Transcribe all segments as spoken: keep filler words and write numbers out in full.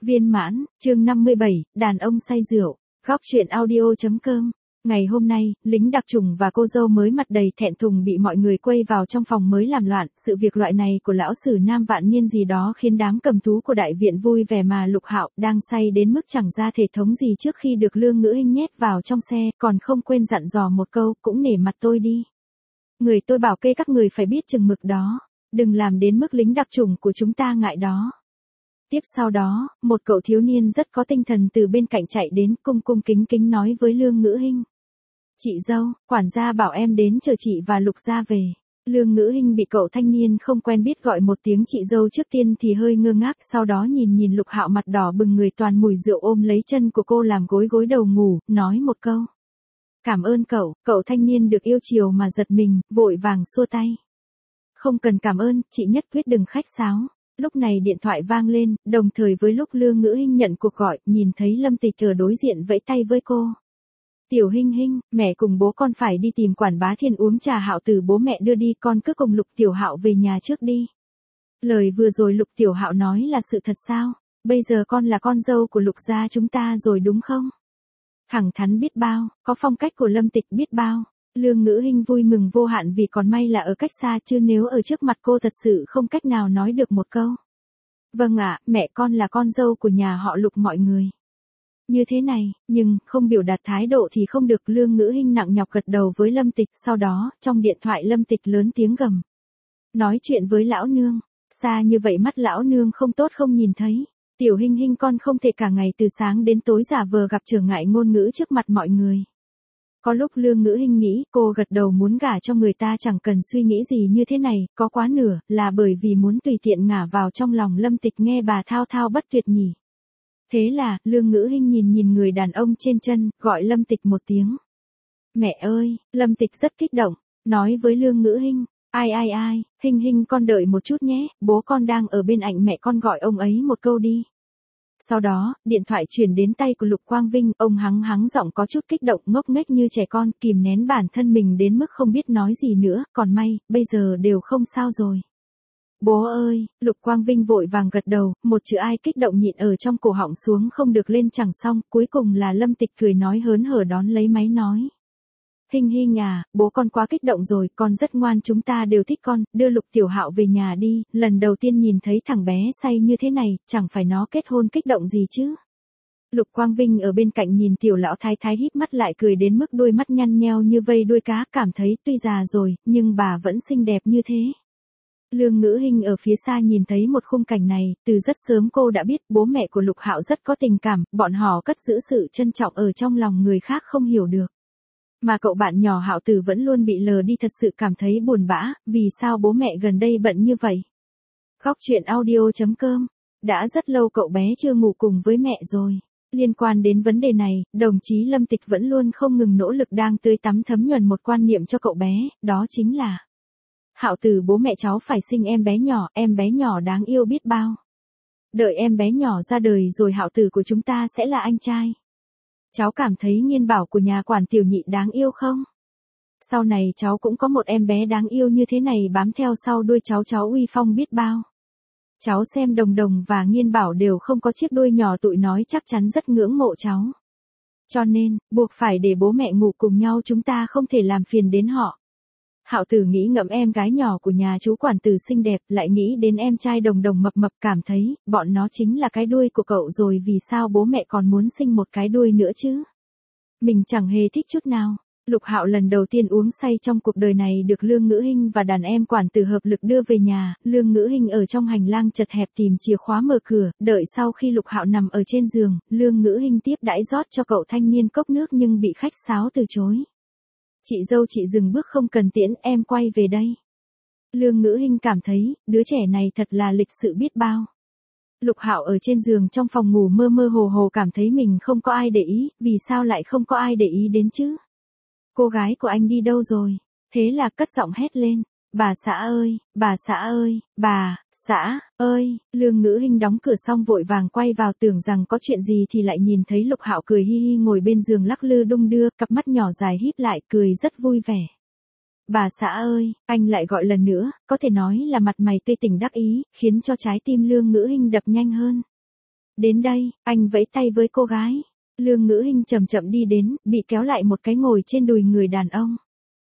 Viên mãn, chương năm mươi bảy, đàn ông say rượu, góc truyện audio.com. Ngày hôm nay, lính đặc chủng và cô dâu mới mặt đầy thẹn thùng bị mọi người quây vào trong phòng mới làm loạn, sự việc loại này của lão sử nam vạn niên gì đó khiến đám cầm thú của đại viện vui vẻ mà Lục Hạo đang say đến mức chẳng ra thể thống gì trước khi được Lương Ngữ Hinh nhét vào trong xe, còn không quên dặn dò một câu, cũng nể mặt tôi đi. Người tôi bảo kê các người phải biết chừng mực đó, đừng làm đến mức lính đặc chủng của chúng ta ngại đó. Tiếp sau đó, một cậu thiếu niên rất có tinh thần từ bên cạnh chạy đến cung cung kính kính nói với Lương Ngữ Hinh. Chị dâu, quản gia bảo em đến chờ chị và Lục gia về. Lương Ngữ Hinh bị cậu thanh niên không quen biết gọi một tiếng chị dâu trước tiên thì hơi ngơ ngác, sau đó nhìn nhìn Lục Hạo mặt đỏ bừng người toàn mùi rượu ôm lấy chân của cô làm gối gối đầu ngủ, nói một câu. Cảm ơn cậu, cậu thanh niên được yêu chiều mà giật mình, vội vàng xua tay. Không cần cảm ơn, chị nhất quyết đừng khách sáo. Lúc này điện thoại vang lên, đồng thời với lúc Lương Ngữ Hinh nhận cuộc gọi, nhìn thấy Lâm Tịch ở đối diện vẫy tay với cô. Tiểu Hinh Hinh, mẹ cùng bố con phải đi tìm quản bá Thiên uống trà Hạo Tử, bố mẹ đưa đi, con cứ cùng Lục Tiểu Hạo về nhà trước đi. Lời vừa rồi Lục Tiểu Hạo nói là sự thật sao? Bây giờ con là con dâu của Lục gia chúng ta rồi đúng không? Thẳng thắn biết bao, có phong cách của Lâm Tịch biết bao. Lương Ngữ Hinh vui mừng vô hạn vì còn may là ở cách xa, chứ nếu ở trước mặt cô thật sự không cách nào nói được một câu. Vâng ạ, mẹ con là con dâu của nhà họ Lục mọi người. Như thế này, nhưng không biểu đạt thái độ thì không được. Lương Ngữ Hinh nặng nhọc gật đầu với Lâm Tịch, sau đó, trong điện thoại Lâm Tịch lớn tiếng gầm. Nói chuyện với lão nương, xa như vậy mắt lão nương không tốt không nhìn thấy. Tiểu Hinh Hinh con không thể cả ngày từ sáng đến tối giả vờ gặp trở ngại ngôn ngữ trước mặt mọi người. Có lúc Lương Ngữ Hinh nghĩ cô gật đầu muốn gả cho người ta chẳng cần suy nghĩ gì như thế này, có quá nửa là bởi vì muốn tùy tiện ngả vào trong lòng Lâm Tịch nghe bà thao thao bất tuyệt nhỉ. Thế là, Lương Ngữ Hinh nhìn nhìn người đàn ông trên chân, gọi Lâm Tịch một tiếng. Mẹ ơi, Lâm Tịch rất kích động, nói với Lương Ngữ Hinh, ai ai ai, Hinh Hinh con đợi một chút nhé, bố con đang ở bên cạnh mẹ con gọi ông ấy một câu đi. Sau đó, điện thoại chuyển đến tay của Lục Quang Vinh, ông hắng hắng giọng có chút kích động ngốc nghếch như trẻ con, kìm nén bản thân mình đến mức không biết nói gì nữa, còn may, bây giờ đều không sao rồi. Bố ơi, Lục Quang Vinh vội vàng gật đầu, một chữ ai kích động nhịn ở trong cổ họng xuống không được lên chẳng xong, cuối cùng là Lâm Tịch cười nói hớn hở đón lấy máy nói. Hinh Hinh à, bố con quá kích động rồi, con rất ngoan, chúng ta đều thích con, đưa Lục Tiểu Hạo về nhà đi, lần đầu tiên nhìn thấy thằng bé say như thế này, chẳng phải nó kết hôn kích động gì chứ. Lục Quang Vinh ở bên cạnh nhìn tiểu lão thái thái híp mắt lại cười đến mức đôi mắt nhăn nheo như vây đuôi cá, cảm thấy tuy già rồi, nhưng bà vẫn xinh đẹp như thế. Lương Ngữ Hinh ở phía xa nhìn thấy một khung cảnh này, từ rất sớm cô đã biết bố mẹ của Lục Hạo rất có tình cảm, bọn họ cất giữ sự trân trọng ở trong lòng người khác không hiểu được. Mà cậu bạn nhỏ Hạo Tử vẫn luôn bị lờ đi, thật sự cảm thấy buồn bã, vì sao bố mẹ gần đây bận như vậy. Góc truyện audio.com, đã rất lâu cậu bé chưa ngủ cùng với mẹ rồi. Liên quan đến vấn đề này, đồng chí Lâm Tịch vẫn luôn không ngừng nỗ lực đang tươi tắm thấm nhuần một quan niệm cho cậu bé, đó chính là Hạo Tử bố mẹ cháu phải sinh em bé nhỏ, em bé nhỏ đáng yêu biết bao. Đợi em bé nhỏ ra đời rồi Hạo Tử của chúng ta sẽ là anh trai. Cháu cảm thấy Nghiên Bảo của nhà quản tiểu nhị đáng yêu không? Sau này cháu cũng có một em bé đáng yêu như thế này bám theo sau đuôi cháu, cháu uy phong biết bao. Cháu xem Đồng Đồng và Nghiên Bảo đều không có chiếc đuôi nhỏ, tụi nói chắc chắn rất ngưỡng mộ cháu. Cho nên, buộc phải để bố mẹ ngủ cùng nhau, chúng ta không thể làm phiền đến họ. Hạo Tử nghĩ ngẫm em gái nhỏ của nhà chú quản tử xinh đẹp, lại nghĩ đến em trai Đồng Đồng mập mập, cảm thấy, bọn nó chính là cái đuôi của cậu rồi, vì sao bố mẹ còn muốn sinh một cái đuôi nữa chứ? Mình chẳng hề thích chút nào. Lục Hạo lần đầu tiên uống say trong cuộc đời này được Lương Ngữ Hinh và đàn em quản tử hợp lực đưa về nhà, Lương Ngữ Hinh ở trong hành lang chật hẹp tìm chìa khóa mở cửa, đợi sau khi Lục Hạo nằm ở trên giường, Lương Ngữ Hinh tiếp đãi rót cho cậu thanh niên cốc nước nhưng bị khách sáo từ chối. Chị dâu chị dừng bước, không cần tiễn, em quay về đây. Lương Ngữ Hinh cảm thấy, đứa trẻ này thật là lịch sự biết bao. Lục Hạo ở trên giường trong phòng ngủ mơ mơ hồ hồ cảm thấy mình không có ai để ý, vì sao lại không có ai để ý đến chứ? Cô gái của anh đi đâu rồi? Thế là cất giọng hét lên. Bà xã ơi, bà xã ơi, bà, xã, ơi, Lương Ngữ Hinh đóng cửa xong vội vàng quay vào, tưởng rằng có chuyện gì thì lại nhìn thấy Lục Hạo cười hi hi ngồi bên giường lắc lư đung đưa, cặp mắt nhỏ dài híp lại, cười rất vui vẻ. Bà xã ơi, anh lại gọi lần nữa, có thể nói là mặt mày tươi tỉnh đắc ý, khiến cho trái tim Lương Ngữ Hinh đập nhanh hơn. Đến đây, anh vẫy tay với cô gái. Lương Ngữ Hinh chậm chậm đi đến, bị kéo lại một cái ngồi trên đùi người đàn ông.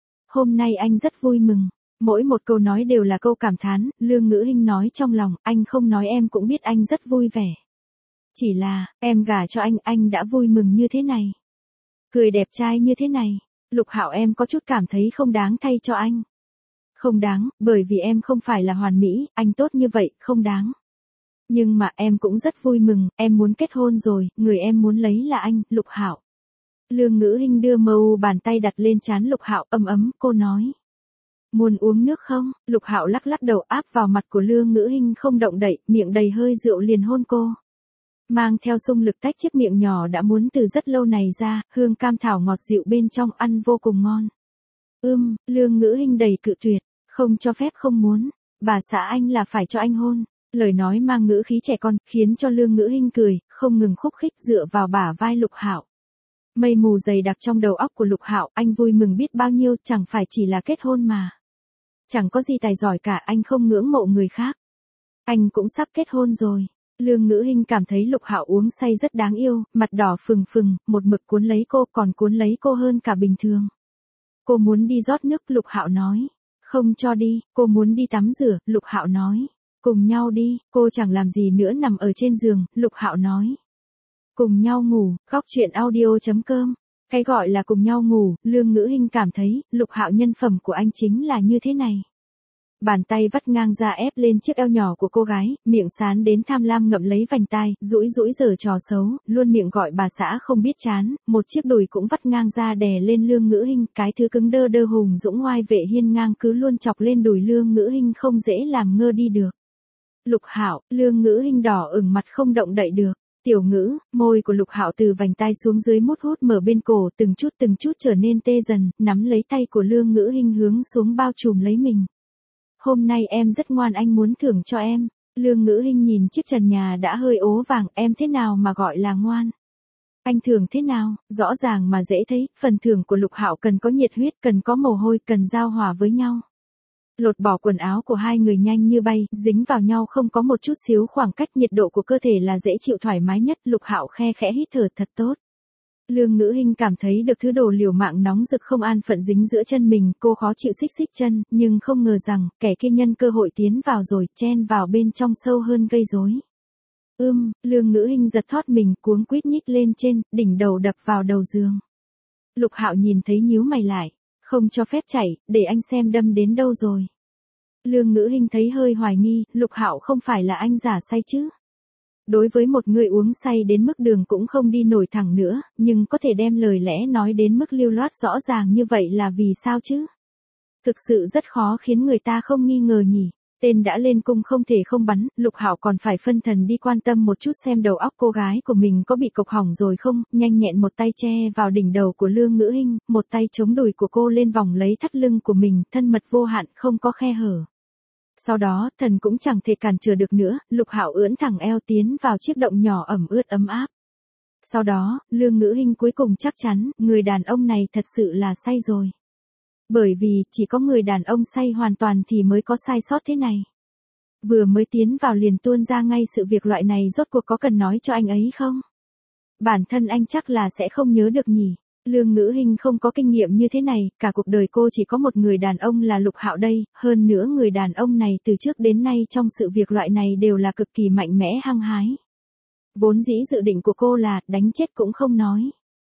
Hôm nay anh rất vui mừng. Mỗi một câu nói đều là câu cảm thán, Lương Ngữ Hinh nói trong lòng, anh không nói em cũng biết anh rất vui vẻ. Chỉ là, em gả cho anh, anh đã vui mừng như thế này. Cười đẹp trai như thế này. Lục Hạo, em có chút cảm thấy không đáng thay cho anh. Không đáng, bởi vì em không phải là hoàn mỹ, anh tốt như vậy, không đáng. Nhưng mà em cũng rất vui mừng, em muốn kết hôn rồi, người em muốn lấy là anh, Lục Hạo. Lương Ngữ Hinh đưa mờ u bàn tay đặt lên trán Lục Hạo, ấm ấm, cô nói. Muốn uống nước không? Lục Hạo lắc lắc đầu áp vào mặt của Lương Ngữ Hinh không động đậy, miệng đầy hơi rượu liền hôn cô. Mang theo xung lực tách chiếc miệng nhỏ đã muốn từ rất lâu này ra, hương cam thảo ngọt dịu bên trong ăn vô cùng ngon. Ưm, Lương Ngữ Hinh đầy cự tuyệt, không cho phép không muốn, bà xã anh là phải cho anh hôn. Lời nói mang ngữ khí trẻ con, khiến cho Lương Ngữ Hinh cười, không ngừng khúc khích dựa vào bả vai Lục Hạo. Mây mù dày đặc trong đầu óc của Lục Hạo, anh vui mừng biết bao nhiêu, chẳng phải chỉ là kết hôn mà. Chẳng có gì tài giỏi cả, anh không ngưỡng mộ người khác. Anh cũng sắp kết hôn rồi. Lương Ngữ Hinh cảm thấy Lục Hạo uống say rất đáng yêu, mặt đỏ phừng phừng, một mực cuốn lấy cô, còn cuốn lấy cô hơn cả bình thường. Cô muốn đi rót nước, Lục Hạo nói. Không cho đi, cô muốn đi tắm rửa, Lục Hạo nói. Cùng nhau đi, cô chẳng làm gì nữa nằm ở trên giường, Lục Hạo nói. Cùng nhau ngủ, góc chuyện audio chấm com. Cái gọi là cùng nhau ngủ, Lương Ngữ Hinh cảm thấy, Lục Hạo nhân phẩm của anh chính là như thế này. Bàn tay vắt ngang ra ép lên chiếc eo nhỏ của cô gái, miệng sán đến tham lam ngậm lấy vành tai, rũi rũi giở trò xấu, luôn miệng gọi bà xã không biết chán, một chiếc đùi cũng vắt ngang ra đè lên Lương Ngữ Hinh, cái thứ cứng đơ đơ hùng dũng ngoai vệ hiên ngang cứ luôn chọc lên đùi Lương Ngữ Hinh không dễ làm ngơ đi được. Lục Hạo, Lương Ngữ Hinh đỏ ửng mặt không động đậy được. Tiểu Ngữ, môi của Lục Hạo từ vành tai xuống dưới mút hút mở bên cổ, từng chút từng chút trở nên tê dần, nắm lấy tay của Lương Ngữ Hinh hướng xuống bao trùm lấy mình. Hôm nay em rất ngoan, anh muốn thưởng cho em. Lương Ngữ Hinh nhìn chiếc trần nhà đã hơi ố vàng, em thế nào mà gọi là ngoan? Anh thưởng thế nào? Rõ ràng mà dễ thấy, phần thưởng của Lục Hạo cần có nhiệt huyết, cần có mồ hôi, cần giao hòa với nhau. Lột bỏ quần áo của hai người nhanh như bay, dính vào nhau không có một chút xíu khoảng cách, nhiệt độ của cơ thể là dễ chịu thoải mái nhất, Lục Hạo khe khẽ hít thở thật tốt. Lương Ngữ Hinh cảm thấy được thứ đồ liều mạng nóng rực không an phận dính giữa chân mình, cô khó chịu xích xích chân, nhưng không ngờ rằng, kẻ kia nhân cơ hội tiến vào rồi, chen vào bên trong sâu hơn gây rối. Ưm, Lương Ngữ Hinh giật thót mình, cuống quýt nhích lên trên, đỉnh đầu đập vào đầu giường. Lục Hạo nhìn thấy nhíu mày lại, không cho phép chạy, để anh xem đâm đến đâu rồi. Lương Ngữ Hinh thấy hơi hoài nghi, Lục Hạo không phải là anh giả say chứ? Đối với một người uống say đến mức đường cũng không đi nổi thẳng nữa, nhưng có thể đem lời lẽ nói đến mức lưu loát rõ ràng như vậy là vì sao chứ? Thực sự rất khó khiến người ta không nghi ngờ nhỉ. Tên đã lên cung không thể không bắn, Lục Hạo còn phải phân thần đi quan tâm một chút xem đầu óc cô gái của mình có bị cộc hỏng rồi không, nhanh nhẹn một tay che vào đỉnh đầu của Lương Ngữ Hinh, một tay chống đùi của cô lên vòng lấy thắt lưng của mình, thân mật vô hạn, không có khe hở. Sau đó, thần cũng chẳng thể cản trở được nữa, Lục Hạo ưỡn thẳng eo tiến vào chiếc động nhỏ ẩm ướt ấm áp. Sau đó, Lương Ngữ Hinh cuối cùng chắc chắn, người đàn ông này thật sự là say rồi. Bởi vì, chỉ có người đàn ông say hoàn toàn thì mới có sai sót thế này. Vừa mới tiến vào liền tuôn ra ngay sự việc loại này rốt cuộc có cần nói cho anh ấy không? Bản thân anh chắc là sẽ không nhớ được nhỉ. Lương Ngữ Hinh không có kinh nghiệm như thế này, cả cuộc đời cô chỉ có một người đàn ông là Lục Hạo đây, hơn nữa người đàn ông này từ trước đến nay trong sự việc loại này đều là cực kỳ mạnh mẽ hăng hái. Vốn dĩ dự định của cô là, đánh chết cũng không nói.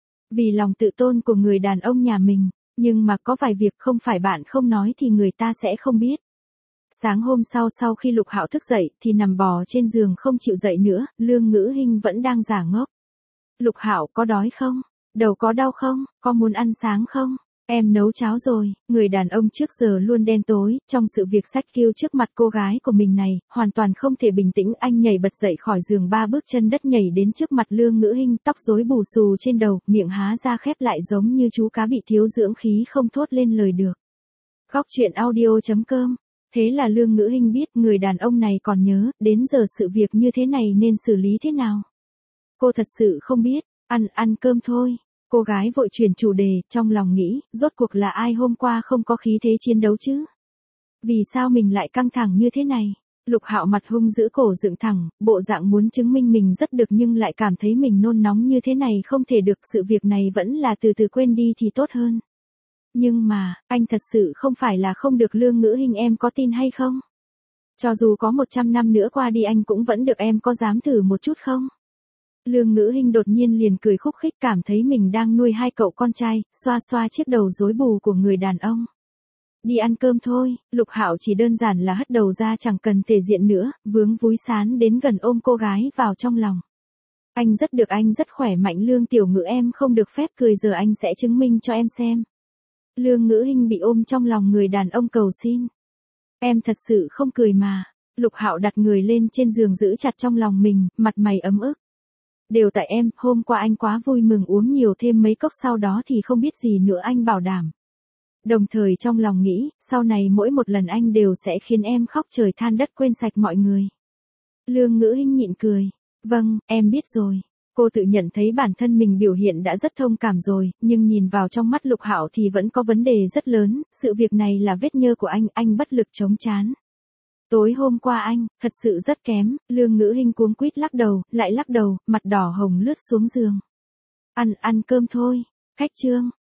Vì lòng tự tôn của người đàn ông nhà mình, nhưng mà có vài việc không phải bạn không nói thì người ta sẽ không biết. Sáng hôm sau sau khi Lục Hạo thức dậy thì nằm bò trên giường không chịu dậy nữa, Lương Ngữ Hinh vẫn đang giả ngốc. Lục Hạo có đói không? Đầu có đau không? Có muốn ăn sáng không? Em nấu cháo rồi. Người đàn ông trước giờ luôn đen tối, trong sự việc sách kêu trước mặt cô gái của mình này, hoàn toàn không thể bình tĩnh, anh nhảy bật dậy khỏi giường ba bước chân đất nhảy đến trước mặt Lương Ngữ Hinh, tóc rối bù xù trên đầu, miệng há ra khép lại giống như chú cá bị thiếu dưỡng khí không thốt lên lời được. Góc chuyện audio chấm com. Thế là Lương Ngữ Hinh biết người đàn ông này còn nhớ, đến giờ sự việc như thế này nên xử lý thế nào. Cô thật sự không biết, ăn, ăn cơm thôi. Cô gái vội chuyển chủ đề, trong lòng nghĩ, rốt cuộc là ai hôm qua không có khí thế chiến đấu chứ? Vì sao mình lại căng thẳng như thế này? Lục Hạo mặt hung giữ cổ dựng thẳng, bộ dạng muốn chứng minh mình rất được nhưng lại cảm thấy mình nôn nóng như thế này không thể được, sự việc này vẫn là từ từ quên đi thì tốt hơn. Nhưng mà, anh thật sự không phải là không được Lương Ngữ Hinh, em có tin hay không? Cho dù có một trăm năm nữa qua đi anh cũng vẫn được, em có dám thử một chút không? Lương Ngữ Hinh đột nhiên liền cười khúc khích, cảm thấy mình đang nuôi hai cậu con trai, xoa xoa chiếc đầu rối bù của người đàn ông. Đi ăn cơm thôi, Lục Hạo chỉ đơn giản là hất đầu ra, chẳng cần thể diện nữa, vướng vúi sán đến gần ôm cô gái vào trong lòng. Anh rất được, anh rất khỏe mạnh Lương tiểu ngữ, em không được phép cười, giờ anh sẽ chứng minh cho em xem. Lương Ngữ Hinh bị ôm trong lòng người đàn ông cầu xin. Em thật sự không cười mà. Lục Hạo đặt người lên trên giường giữ chặt trong lòng mình, mặt mày ấm ức. Đều tại em, hôm qua anh quá vui mừng uống nhiều thêm mấy cốc sau đó thì không biết gì nữa, anh bảo đảm. Đồng thời trong lòng nghĩ, sau này mỗi một lần anh đều sẽ khiến em khóc trời than đất, quên sạch mọi người. Lương Ngữ Hinh nhịn cười. Vâng, em biết rồi. Cô tự nhận thấy bản thân mình biểu hiện đã rất thông cảm rồi, nhưng nhìn vào trong mắt Lục Hạo thì vẫn có vấn đề rất lớn, sự việc này là vết nhơ của anh, anh bất lực chống chán. Tối hôm qua anh, thật sự rất kém, Lương Ngữ Hinh cuống quýt lắc đầu, lại lắc đầu, mặt đỏ hồng lướt xuống giường. Ăn, ăn cơm thôi. Khách trương,